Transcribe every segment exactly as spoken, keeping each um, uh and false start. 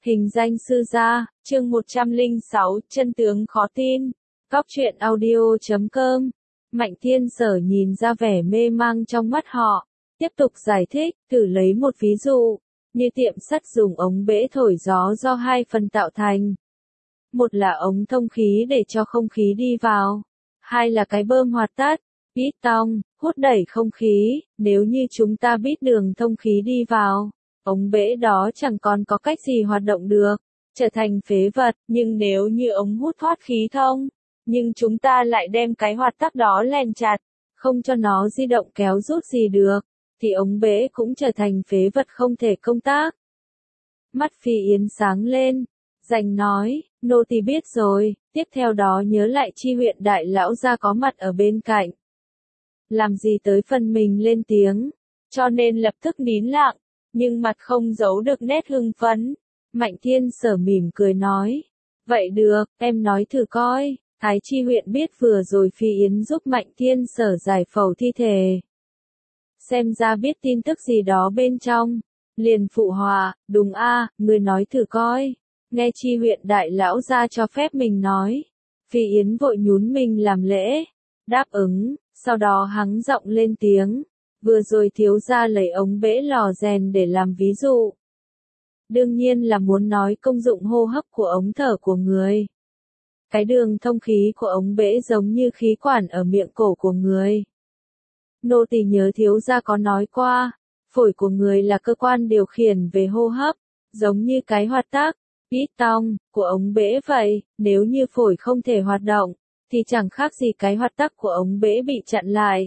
Hình danh sư gia, chương một trăm lẻ sáu, chân tướng khó tin. Góc truyện audio chấm com. Mạnh Thiên Sở nhìn ra vẻ mê mang trong mắt họ, tiếp tục giải thích, thử lấy một ví dụ, như tiệm sắt dùng ống bể thổi gió do hai phần tạo thành. Một là ống thông khí để cho không khí đi vào, hai là cái bơm hoạt tát, piston, hút đẩy không khí. Nếu như chúng ta bít đường thông khí đi vào, ống bể đó chẳng còn có cách gì hoạt động được, trở thành phế vật. Nhưng nếu như ống hút thoát khí thông, nhưng chúng ta lại đem cái hoạt tắc đó len chặt, không cho nó di động kéo rút gì được, thì ống bể cũng trở thành phế vật không thể công tác. Mắt Phi Yến sáng lên, rành nói, nô tỳ biết rồi. Tiếp theo đó nhớ lại Chi huyện đại lão gia có mặt ở bên cạnh. Làm gì tới phần mình lên tiếng, cho nên lập tức nín lặng, nhưng mặt không giấu được nét hưng phấn. Mạnh Thiên Sở mỉm cười nói, vậy được, em nói thử coi. Thái Chi huyện biết vừa rồi Phi Yến giúp Mạnh Thiên Sở giải phẫu thi thể, xem ra biết tin tức gì đó bên trong, liền phụ họa, đúng a, người nói thử coi. Nghe Chi huyện đại lão gia cho phép mình nói, Phi Yến vội nhún mình làm lễ, đáp ứng, sau đó hắng giọng lên tiếng, vừa rồi thiếu gia lấy ống bể lò rèn để làm ví dụ. Đương nhiên là muốn nói công dụng hô hấp của ống thở của người. Cái đường thông khí của ống bể giống như khí quản ở miệng cổ của người. Nô tỳ nhớ thiếu gia có nói qua, phổi của người là cơ quan điều khiển về hô hấp, giống như cái hoạt tắc, piston, của ống bể vậy. Nếu như phổi không thể hoạt động, thì chẳng khác gì cái hoạt tắc của ống bể bị chặn lại.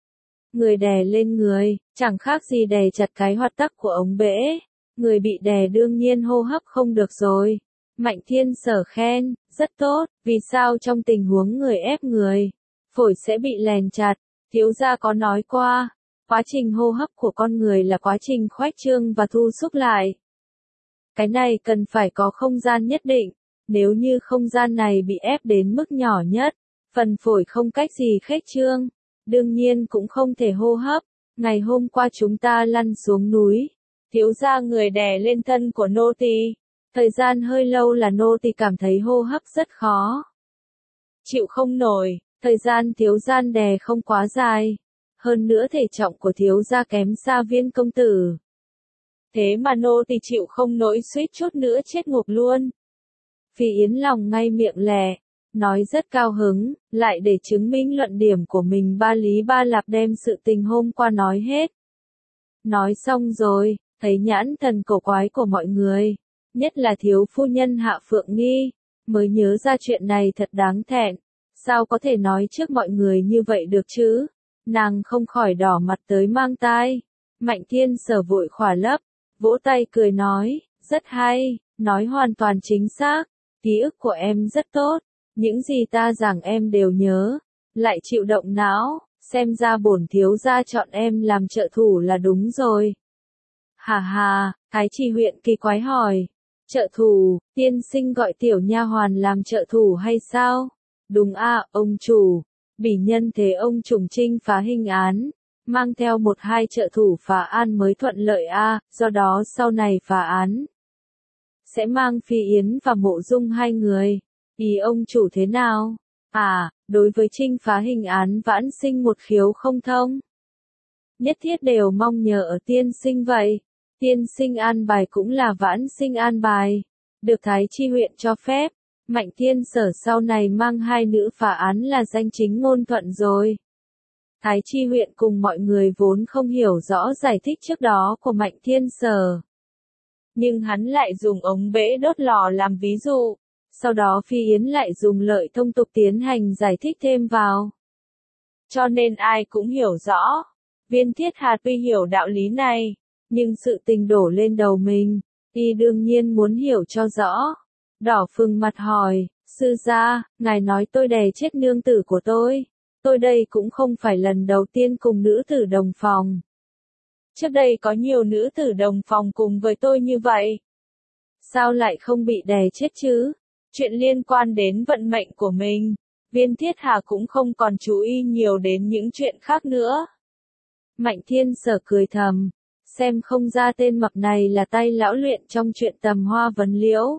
Người đè lên người, chẳng khác gì đè chặt cái hoạt tắc của ống bể. Người bị đè đương nhiên hô hấp không được rồi. Mạnh Thiên Sở khen, rất tốt, vì sao trong tình huống người ép người, phổi sẽ bị lèn chặt. Thiếu gia có nói qua, quá trình hô hấp của con người là quá trình khoách trương và thu xúc lại. Cái này cần phải có không gian nhất định, nếu như không gian này bị ép đến mức nhỏ nhất, phần phổi không cách gì khuếch trương, đương nhiên cũng không thể hô hấp. Ngày hôm qua chúng ta lăn xuống núi, thiếu gia người đè lên thân của nô tỳ, thời gian hơi lâu là nô tỳ cảm thấy hô hấp rất khó, chịu không nổi. Thời gian thiếu gia đè không quá dài, hơn nữa thể trọng của thiếu gia kém xa Viên công tử. Thế mà nô tỳ chịu không nổi, suýt chút nữa chết ngộp luôn. Phi Yến lòng ngay miệng lè, nói rất cao hứng, lại để chứng minh luận điểm của mình ba lý ba lạp đem sự tình hôm qua nói hết. Nói xong rồi, thấy nhãn thần cổ quái của mọi người, nhất là thiếu phu nhân Hạ Phượng Nghi, mới nhớ ra chuyện này thật đáng thẹn. Sao có thể nói trước mọi người như vậy được chứ? Nàng không khỏi đỏ mặt tới mang tai. Mạnh Thiên Sở vội khỏa lấp, vỗ tay cười nói, rất hay, nói hoàn toàn chính xác, ký ức của em rất tốt, những gì ta giảng em đều nhớ, lại chịu động não, xem ra bổn thiếu gia chọn em làm trợ thủ là đúng rồi. Hà hà, Thái Chi huyện kỳ quái hỏi, trợ thủ, tiên sinh gọi tiểu nha hoàn làm trợ thủ hay sao? Đúng a, ông chủ. Bỉ nhân thế ông trùng trinh phá hình án, mang theo một hai trợ thủ phá án mới thuận lợi a, do đó sau này phá án sẽ mang Phi Yến và Mộ Dung hai người. Ý ông chủ thế nào? À, đối với trinh phá hình án vãn sinh một khiếu không thông, nhất thiết đều mong nhờ ở tiên sinh vậy. Tiên sinh an bài cũng là vãn sinh an bài, được Thái Chi huyện cho phép. Mạnh Thiên Sở sau này mang hai nữ phá án là danh chính ngôn thuận rồi. Thái Chi huyện cùng mọi người vốn không hiểu rõ giải thích trước đó của Mạnh Thiên Sở, nhưng hắn lại dùng ống bể đốt lò làm ví dụ, sau đó Phi Yến lại dùng lợi thông tục tiến hành giải thích thêm vào. Cho nên ai cũng hiểu rõ. Viên Thiết Hạt tuy hiểu đạo lý này, nhưng sự tình đổ lên đầu mình, y đương nhiên muốn hiểu cho rõ. Đỏ phừng mặt hỏi, sư gia, ngài nói tôi đè chết nương tử của tôi. Tôi đây cũng không phải lần đầu tiên cùng nữ tử đồng phòng. Trước đây có nhiều nữ tử đồng phòng cùng với tôi như vậy. Sao lại không bị đè chết chứ? Chuyện liên quan đến vận mệnh của mình, Viên Thiết Hà cũng không còn chú ý nhiều đến những chuyện khác nữa. Mạnh Thiên Sở cười thầm, xem không ra tên mập này là tay lão luyện trong chuyện tầm hoa vấn liễu.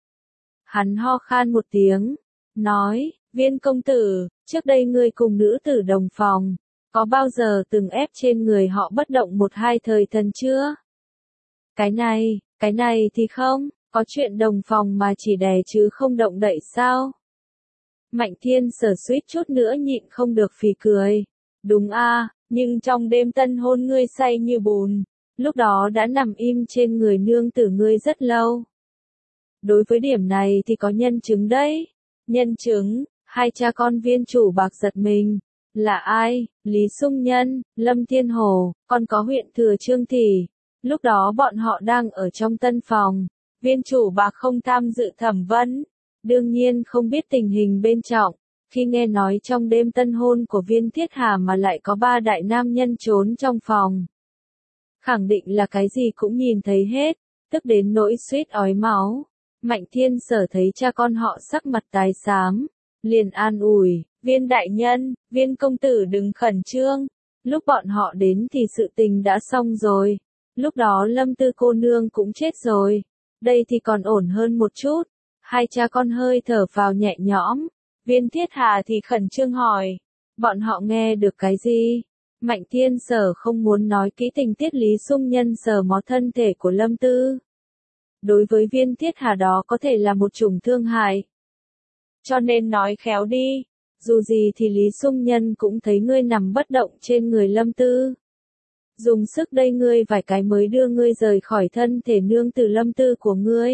Hắn ho khan một tiếng, nói, Viên công tử, trước đây ngươi cùng nữ tử đồng phòng, có bao giờ từng ép trên người họ bất động một hai thời thần chưa? Cái này, cái này thì không, có chuyện đồng phòng mà chỉ đè chứ không động đậy sao? Mạnh Thiên Sở suýt chút nữa nhịn không được phì cười. Đúng a, nhưng trong đêm tân hôn ngươi say như bùn, lúc đó đã nằm im trên người nương tử ngươi rất lâu. Đối với điểm này thì có nhân chứng đấy. Nhân chứng, hai cha con Viên chủ Bạc giật mình. Là ai? Lý Sung Nhân, Lâm Thiên Hồ, còn có huyện thừa Trương Thị. Lúc đó bọn họ đang ở trong tân phòng. Viên chủ Bạc không tham dự thẩm vấn. Đương nhiên không biết tình hình bên trong. Khi nghe nói trong đêm tân hôn của Viên Thiết Hà mà lại có ba đại nam nhân trốn trong phòng. Khẳng định là cái gì cũng nhìn thấy hết, tức đến nỗi suýt ói máu. Mạnh Thiên Sở thấy cha con họ sắc mặt tái xám, liền an ủi, Viên đại nhân, Viên công tử đừng khẩn trương, lúc bọn họ đến thì sự tình đã xong rồi, lúc đó Lâm Tư cô nương cũng chết rồi, đây thì còn ổn hơn một chút. Hai cha con hơi thở vào nhẹ nhõm, Viên Thiết Hà thì khẩn trương hỏi, bọn họ nghe được cái gì? Mạnh Thiên Sở không muốn nói kỹ tình tiết Lý Sung Nhân sờ mó thân thể của Lâm Tư. Đối với Viên Thiết Hà đó có thể là một chủng thương hại. Cho nên nói khéo đi, dù gì thì Lý Sung Nhân cũng thấy ngươi nằm bất động trên người Lâm Tư. Dùng sức đây ngươi vài cái mới đưa ngươi rời khỏi thân thể nương tử Lâm Tư của ngươi.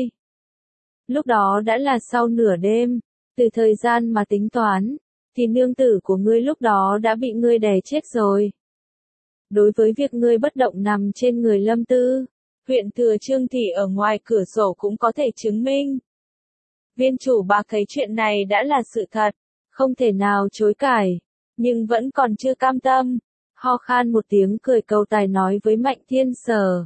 Lúc đó đã là sau nửa đêm, từ thời gian mà tính toán, thì nương tử của ngươi lúc đó đã bị ngươi đè chết rồi. Đối với việc ngươi bất động nằm trên người Lâm Tư, huyện thừa Trương Thị ở ngoài cửa sổ cũng có thể chứng minh. Viên chủ Bạc thấy chuyện này đã là sự thật, không thể nào chối cãi, nhưng vẫn còn chưa cam tâm, ho khan một tiếng cười cầu tài nói với Mạnh Thiên Sở.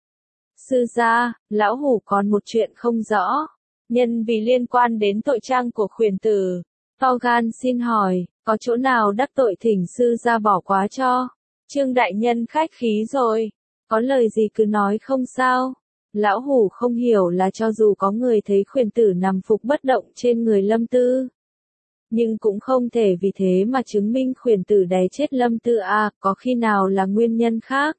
Sư gia, lão hủ còn một chuyện không rõ, nhân vì liên quan đến tội trang của khuyển tử, to gan xin hỏi, có chỗ nào đắc tội thỉnh sư gia bỏ quá cho? Trương đại nhân khách khí rồi, có lời gì cứ nói không sao. Lão hủ không hiểu là cho dù có người thấy khuyển tử nằm phục bất động trên người Lâm Tư, nhưng cũng không thể vì thế mà chứng minh khuyển tử đè chết Lâm Tư à, có khi nào là nguyên nhân khác.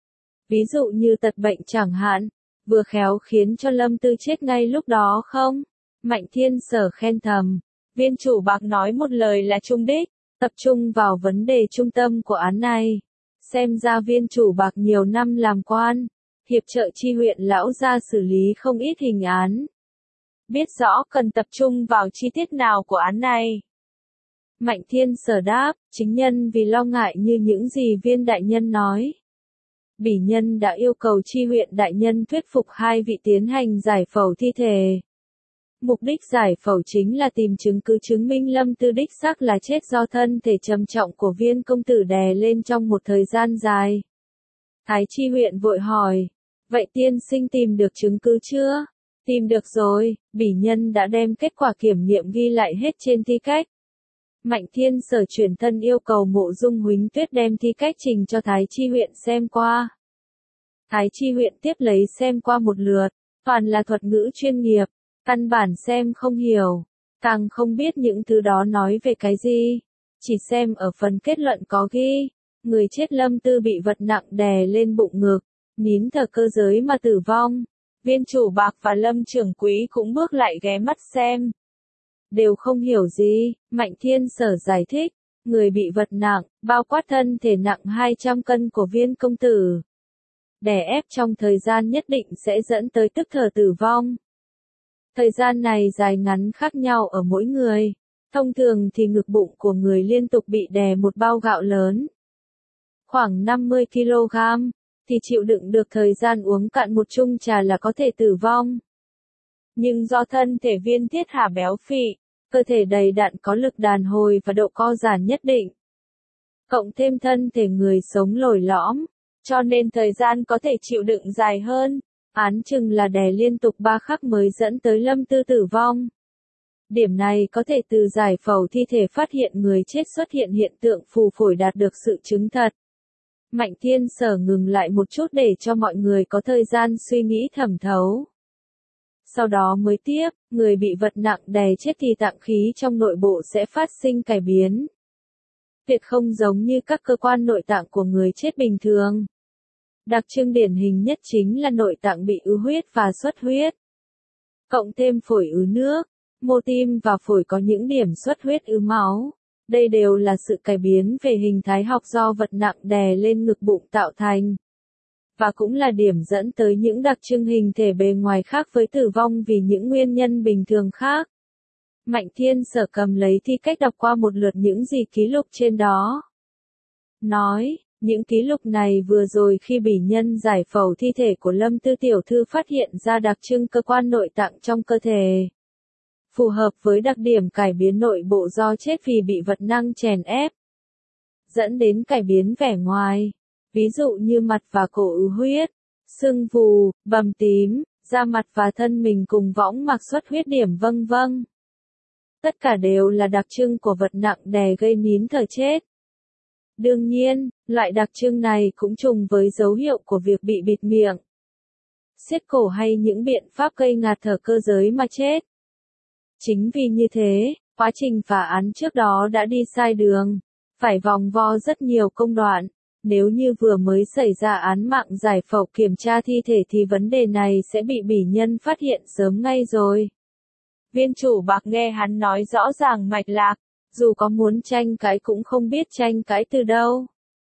Ví dụ như tật bệnh chẳng hạn, vừa khéo khiến cho Lâm Tư chết ngay lúc đó không? Mạnh Thiên Sở khen thầm, Viên chủ Bạc nói một lời là trung đích, tập trung vào vấn đề trung tâm của án này. Xem ra Viên chủ Bạc nhiều năm làm quan, hiệp trợ chi huyện lão gia xử lý không ít hình án. Biết rõ cần tập trung vào chi tiết nào của án này. Mạnh Thiên Sở đáp, chính nhân vì lo ngại như những gì Viên đại nhân nói. Bỉ nhân đã yêu cầu chi huyện đại nhân thuyết phục hai vị tiến hành giải phẫu thi thể. Mục đích giải phẫu chính là tìm chứng cứ chứng minh Lâm Tư đích xác là chết do thân thể trầm trọng của Viên công tử đè lên trong một thời gian dài. Thái chi huyện vội hỏi, vậy tiên sinh tìm được chứng cứ chưa? Tìm được rồi, bỉ nhân đã đem kết quả kiểm nghiệm ghi lại hết trên thi cách. Mạnh Thiên Sở chuyển thân yêu cầu Mộ Dung Huỳnh Tuyết đem thi cách trình cho Thái chi huyện xem qua. Thái chi huyện tiếp lấy xem qua một lượt, toàn là thuật ngữ chuyên nghiệp, căn bản xem không hiểu, càng không biết những thứ đó nói về cái gì. Chỉ xem ở phần kết luận có ghi, người chết Lâm Tư bị vật nặng đè lên bụng ngực, nín thở cơ giới mà tử vong. Viên chủ Bạc và Lâm trưởng quý cũng bước lại ghé mắt xem. Đều không hiểu gì, Mạnh Thiên Sở giải thích, người bị vật nặng, bao quát thân thể nặng hai trăm cân của Viên công tử. Đè ép trong thời gian nhất định sẽ dẫn tới tức thở tử vong. Thời gian này dài ngắn khác nhau ở mỗi người. Thông thường thì ngực bụng của người liên tục bị đè một bao gạo lớn, khoảng năm mươi ki lô gam, thì chịu đựng được thời gian uống cạn một chung trà là có thể tử vong. Nhưng do thân thể Viên Thiết Hà béo phì, cơ thể đầy đặn có lực đàn hồi và độ co giãn nhất định, cộng thêm thân thể người sống lồi lõm, cho nên thời gian có thể chịu đựng dài hơn, án chừng là đè liên tục ba khắc mới dẫn tới Lâm Tư tử vong. Điểm này có thể từ giải phẫu thi thể phát hiện người chết xuất hiện hiện tượng phù phổi đạt được sự chứng thật. Mạnh Thiên Sở ngừng lại một chút để cho mọi người có thời gian suy nghĩ thẩm thấu. Sau đó mới tiếp, người bị vật nặng đè chết thì tạng khí trong nội bộ sẽ phát sinh cải biến. Tuyệt không giống như các cơ quan nội tạng của người chết bình thường. Đặc trưng điển hình nhất chính là nội tạng bị ứ huyết và xuất huyết. Cộng thêm phổi ứ nước, mô tim và phổi có những điểm xuất huyết ứ máu. Đây đều là sự cải biến về hình thái học do vật nặng đè lên ngực bụng tạo thành. Và cũng là điểm dẫn tới những đặc trưng hình thể bề ngoài khác với tử vong vì những nguyên nhân bình thường khác. Mạnh Thiên Sở cầm lấy thi cách đọc qua một lượt những gì ký lục trên đó. Nói, những ký lục này vừa rồi khi bỉ nhân giải phẫu thi thể của Lâm Tư tiểu thư phát hiện ra đặc trưng cơ quan nội tạng trong cơ thể. Phù hợp với đặc điểm cải biến nội bộ do chết vì bị vật năng chèn ép. Dẫn đến cải biến vẻ ngoài. Ví dụ như mặt và cổ ứ huyết, sưng vù, bầm tím, da mặt và thân mình cùng võng mạc xuất huyết điểm vân vân. Tất cả đều là đặc trưng của vật nặng đè gây nín thở chết. Đương nhiên, loại đặc trưng này cũng trùng với dấu hiệu của việc bị bịt miệng, siết cổ hay những biện pháp gây ngạt thở cơ giới mà chết. Chính vì như thế, quá trình phá án trước đó đã đi sai đường, phải vòng vo rất nhiều công đoạn. Nếu như vừa mới xảy ra án mạng giải phẫu kiểm tra thi thể thì vấn đề này sẽ bị bỉ nhân phát hiện sớm ngay rồi. Viên chủ bạc nghe hắn nói rõ ràng mạch lạc, dù có muốn tranh cãi cũng không biết tranh cãi từ đâu.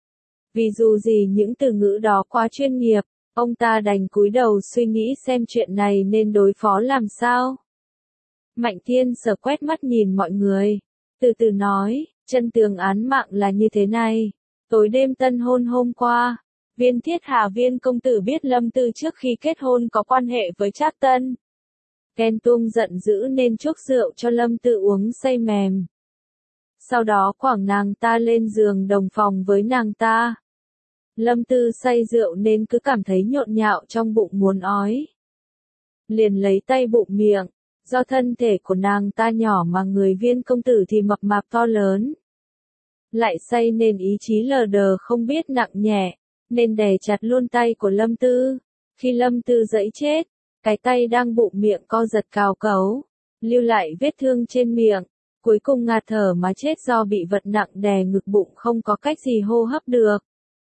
Vì dù gì những từ ngữ đó quá chuyên nghiệp, ông ta đành cúi đầu suy nghĩ xem chuyện này nên đối phó làm sao. Mạnh Thiên Sở quét mắt nhìn mọi người, từ từ nói, chân tường án mạng là như thế này. Tối đêm tân hôn hôm qua, Viên Thiết Hà Viên công tử biết Lâm Tư trước khi kết hôn có quan hệ với Trác Tân. Ghen tuông giận dữ nên chuốc rượu cho Lâm Tư uống say mềm. Sau đó quẳng nàng ta lên giường đồng phòng với nàng ta. Lâm Tư say rượu nên cứ cảm thấy nhộn nhạo trong bụng muốn ói. Liền lấy tay bụng miệng, do thân thể của nàng ta nhỏ mà người Viên công tử thì mập mạp to lớn. Lại say nên ý chí lờ đờ không biết nặng nhẹ, nên đè chặt luôn tay của Lâm Tư. Khi Lâm Tư dẫy chết, cái tay đang bụng miệng co giật cào cấu, lưu lại vết thương trên miệng, cuối cùng ngạt thở mà chết do bị vật nặng đè ngực bụng không có cách gì hô hấp được.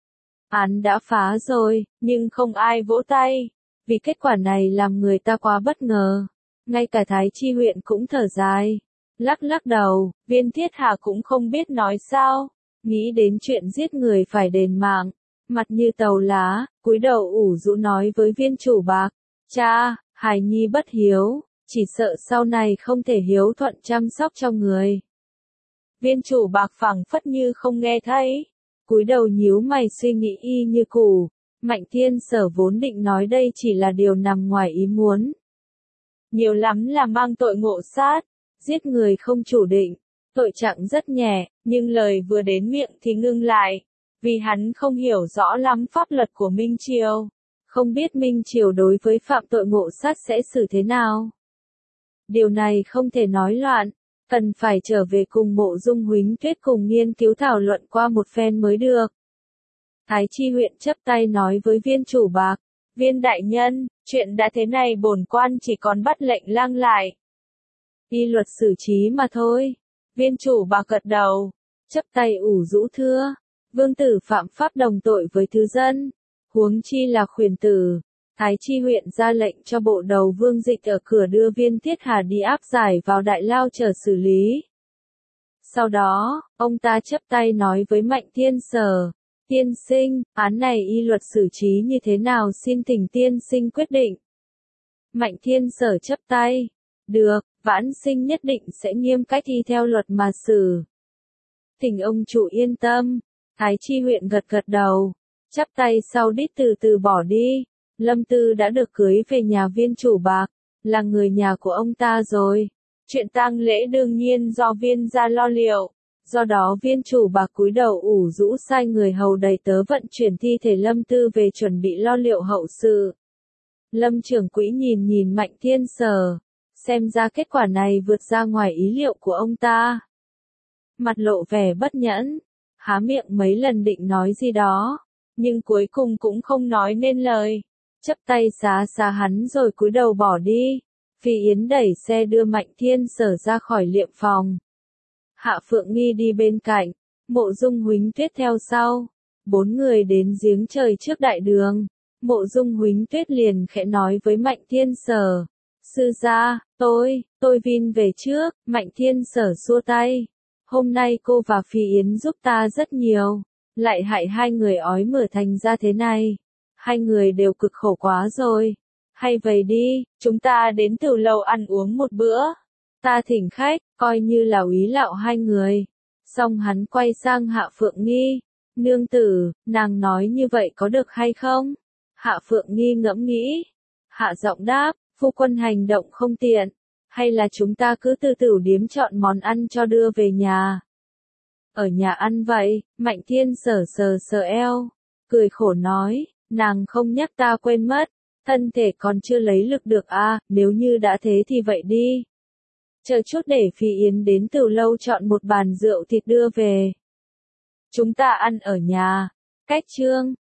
Án đã phá rồi, nhưng không ai vỗ tay, vì kết quả này làm người ta quá bất ngờ. Ngay cả Thái Chi huyện cũng thở dài. Lắc lắc đầu, Viên Thiết Hà cũng không biết nói sao, nghĩ đến chuyện giết người phải đền mạng, mặt như tàu lá, cúi đầu ủ rũ nói với Viên chủ bạc, cha, hài nhi bất hiếu, chỉ sợ sau này không thể hiếu thuận chăm sóc cho người. Viên chủ bạc phảng phất như không nghe thấy, cúi đầu nhíu mày suy nghĩ y như cũ. Mạnh Thiên Sở vốn định nói đây chỉ là điều nằm ngoài ý muốn. Nhiều lắm là mang tội ngộ sát. Giết người không chủ định, tội trạng rất nhẹ, nhưng lời vừa đến miệng thì ngưng lại, vì hắn không hiểu rõ lắm pháp luật của Minh Triều, không biết Minh Triều đối với phạm tội ngộ sát sẽ xử thế nào. Điều này không thể nói loạn, cần phải trở về cùng Mộ Dung Huỳnh Tuyết cùng nghiên cứu thảo luận qua một phen mới được. Thái Chi huyện chắp tay nói với Viên chủ bạc, Viên đại nhân, chuyện đã thế này bổn quan chỉ còn bắt lệnh lang lại. Y luật xử trí mà thôi. Viên chủ bạc gật đầu, chắp tay ủ rũ thưa, vương tử phạm pháp đồng tội với thứ dân, huống chi là khuyển tử. Thái Chi huyện ra lệnh cho bộ đầu Vương Dịch ở cửa đưa Viên Thiết Hà đi áp giải vào đại lao chờ xử lý. Sau đó, ông ta chắp tay nói với Mạnh Thiên Sở, tiên sinh, án này y luật xử trí như thế nào xin thỉnh tiên sinh quyết định. Mạnh Thiên Sở chắp tay, được, vãn sinh nhất định sẽ nghiêm cách thi theo luật mà xử. Thỉnh ông chủ yên tâm. Thái Chi huyện gật gật đầu, chắp tay sau đít từ từ bỏ đi. Lâm Tư đã được cưới về nhà Viên chủ bạc, là người nhà của ông ta rồi. Chuyện tang lễ đương nhiên do Viên gia lo liệu, do đó Viên chủ bạc cúi đầu ủ rũ sai người hầu đầy tớ vận chuyển thi thể Lâm Tư về chuẩn bị lo liệu hậu sự. Lâm trưởng quỹ nhìn nhìn Mạnh Thiên Sở, xem ra kết quả này vượt ra ngoài ý liệu của ông ta. Mặt lộ vẻ bất nhẫn, há miệng mấy lần định nói gì đó, nhưng cuối cùng cũng không nói nên lời. Chấp tay xá xá hắn rồi cúi đầu bỏ đi. Phi Yến đẩy xe đưa Mạnh Thiên Sở ra khỏi liệm phòng. Hạ Phượng Nghi đi bên cạnh, Mộ Dung Huỳnh Tuyết theo sau. Bốn người đến giếng trời trước đại đường. Mộ Dung Huỳnh Tuyết liền khẽ nói với Mạnh Thiên Sở. Sư gia, tôi, tôi Vin về trước. Mạnh Thiên Sở xua tay. Hôm nay cô và Phi Yến giúp ta rất nhiều. Lại hại hai người ói mửa thành ra thế này. Hai người đều cực khổ quá rồi. Hay vậy đi, chúng ta đến từ lầu ăn uống một bữa. Ta thỉnh khách, coi như là úy lạo hai người. Xong hắn quay sang Hạ Phượng Nghi. Nương tử, nàng nói như vậy có được hay không? Hạ Phượng Nghi ngẫm nghĩ. Hạ giọng đáp, phu quân hành động không tiện. Hay là chúng ta cứ từ tử điếm chọn món ăn cho đưa về nhà? Ở nhà ăn vậy, Mạnh Thiên Sở sờ sờ eo. Cười khổ nói, nàng không nhắc ta quên mất. Thân thể còn chưa lấy lực được à, nếu như đã thế thì vậy đi. Chờ chút để Phi Yến đến từ lâu chọn một bàn rượu thịt đưa về. Chúng ta ăn ở nhà. Cách chương